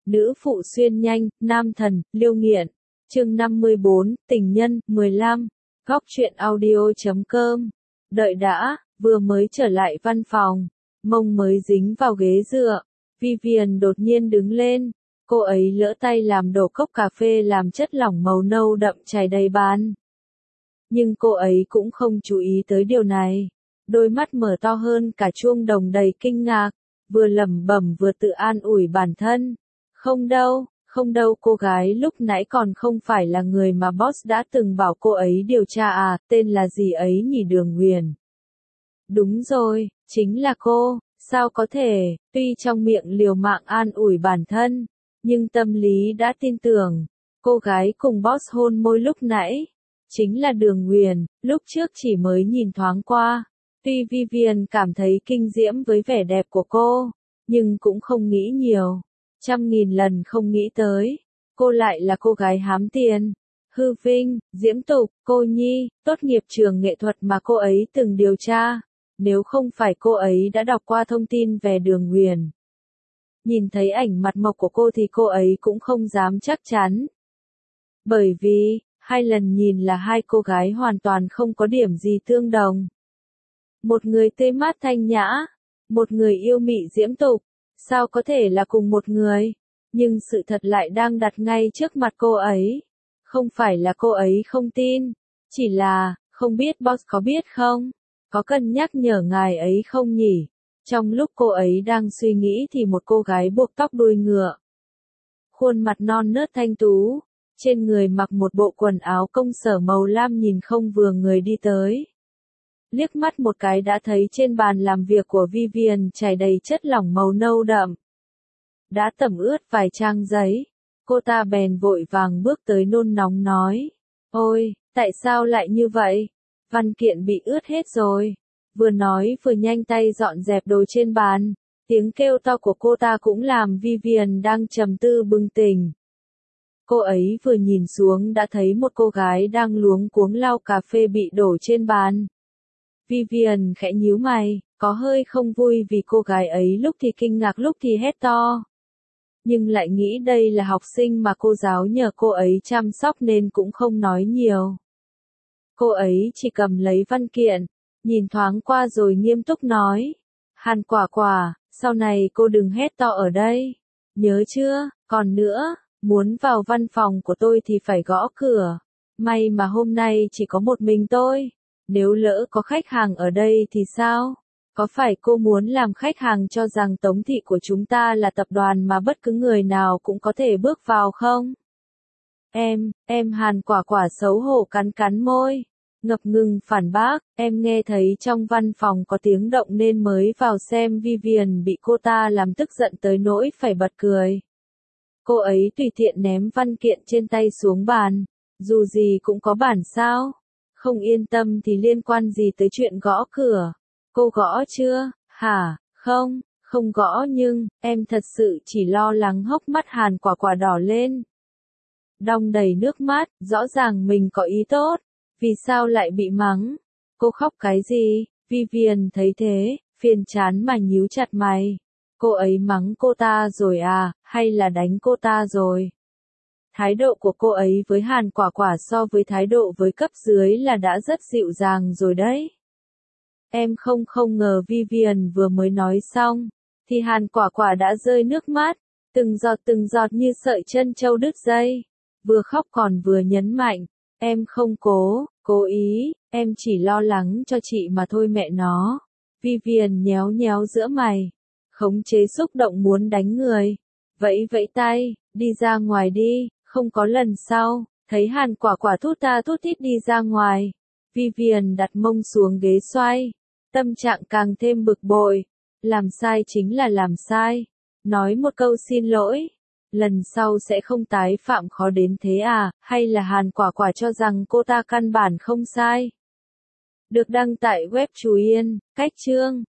nữ phụ xuyên nhanh, nam thần, liêu nghiện. Chương 54, tình nhân, 15. Góc truyện audio.com. Đợi đã, vừa mới trở lại văn phòng, mông mới dính vào ghế dựa, Vivian đột nhiên đứng lên, cô ấy lỡ tay làm đổ cốc cà phê làm chất lỏng màu nâu đậm chảy đầy bàn. Nhưng cô ấy cũng không chú ý tới điều này, đôi mắt mở to hơn cả chuông đồng đầy kinh ngạc, vừa lẩm bẩm vừa tự an ủi bản thân. Không đâu, cô gái lúc nãy còn không phải là người mà boss đã từng bảo cô ấy điều tra à, tên là gì ấy nhỉ, Đường Huyền. Đúng rồi, chính là cô, sao có thể, tuy trong miệng liều mạng an ủi bản thân, nhưng tâm lý đã tin tưởng, cô gái cùng boss hôn môi lúc nãy, chính là Đường Huyền, lúc trước chỉ mới nhìn thoáng qua. Tuy Vivian cảm thấy kinh diễm với vẻ đẹp của cô, nhưng cũng không nghĩ nhiều. 100.000 lần không nghĩ tới, cô lại là cô gái hám tiền, hư vinh, diễm tục, cô nhi, tốt nghiệp trường nghệ thuật mà cô ấy từng điều tra, nếu không phải cô ấy đã đọc qua thông tin về Đường Huyền. Nhìn thấy ảnh mặt mộc của cô thì cô ấy cũng không dám chắc chắn. Bởi vì, 2 lần nhìn là 2 cô gái hoàn toàn không có điểm gì tương đồng. Một người tươi mát thanh nhã, một người yêu mị diễm tục. Sao có thể là cùng một người? Nhưng sự thật lại đang đặt ngay trước mặt cô ấy. Không phải là cô ấy không tin, chỉ là, không biết boss có biết không? Có cần nhắc nhở ngài ấy không nhỉ? Trong lúc cô ấy đang suy nghĩ thì một cô gái buộc tóc đuôi ngựa. Khuôn mặt non nớt thanh tú, trên người mặc một bộ quần áo công sở màu lam nhìn không vừa người đi tới. Liếc mắt một cái đã thấy trên bàn làm việc của Vivian chảy đầy chất lỏng màu nâu đậm. Đã tẩm ướt vài trang giấy, cô ta bèn vội vàng bước tới nôn nóng nói. Ôi, tại sao lại như vậy? Văn kiện bị ướt hết rồi. Vừa nói vừa nhanh tay dọn dẹp đồ trên bàn, tiếng kêu to của cô ta cũng làm Vivian đang trầm tư bừng tỉnh. Cô ấy vừa nhìn xuống đã thấy một cô gái đang luống cuống lau cà phê bị đổ trên bàn. Vivian khẽ nhíu mày, có hơi không vui vì cô gái ấy lúc thì kinh ngạc lúc thì hét to. Nhưng lại nghĩ đây là học sinh mà cô giáo nhờ cô ấy chăm sóc nên cũng không nói nhiều. Cô ấy chỉ cầm lấy văn kiện, nhìn thoáng qua rồi nghiêm túc nói. Hàn Quả Quả, sau này cô đừng hét to ở đây. Nhớ chưa, còn nữa, muốn vào văn phòng của tôi thì phải gõ cửa. May mà hôm nay chỉ có một mình tôi. Nếu lỡ có khách hàng ở đây thì sao? Có phải cô muốn làm khách hàng cho rằng Tống thị của chúng ta là tập đoàn mà bất cứ người nào cũng có thể bước vào không? Em Hàn Quả Quả xấu hổ cắn môi, ngập ngừng phản bác, em nghe thấy trong văn phòng có tiếng động nên mới vào xem. Vivian bị cô ta làm tức giận tới nỗi phải bật cười. Cô ấy tùy tiện ném văn kiện trên tay xuống bàn, dù gì cũng có bản sao. Không yên tâm thì liên quan gì tới chuyện gõ cửa? Cô gõ chưa? Hả? Không gõ nhưng, em thật sự chỉ lo lắng. Hốc mắt Hàn Quả Quả đỏ lên. Đong đầy nước mắt, rõ ràng mình có ý tốt. Vì sao lại bị mắng? Cô khóc cái gì? Vivian thấy thế, phiền chán mà nhíu chặt mày. Cô ấy mắng cô ta rồi à, hay là đánh cô ta rồi? Thái độ của cô ấy với Hàn Quả Quả so với thái độ với cấp dưới là đã rất dịu dàng rồi đấy. Em không ngờ. Vivian vừa mới nói xong, thì Hàn Quả Quả đã rơi nước mắt, từng giọt như sợi trân châu đứt dây. Vừa khóc còn vừa nhấn mạnh, em không cố ý, em chỉ lo lắng cho chị mà thôi mẹ nó. Vivian nhéo giữa mày, khống chế xúc động muốn đánh người. Vẫy tay, đi ra ngoài đi. Không có lần sau, thấy Hàn Quả Quả thút tha thút thít đi ra ngoài. Vivian đặt mông xuống ghế xoay. Tâm trạng càng thêm bực bội. Làm sai chính là làm sai. Nói một câu xin lỗi. Lần sau sẽ không tái phạm khó đến thế à, hay là Hàn Quả Quả cho rằng cô ta căn bản không sai. Được đăng tại web Chú Yên, cách chương.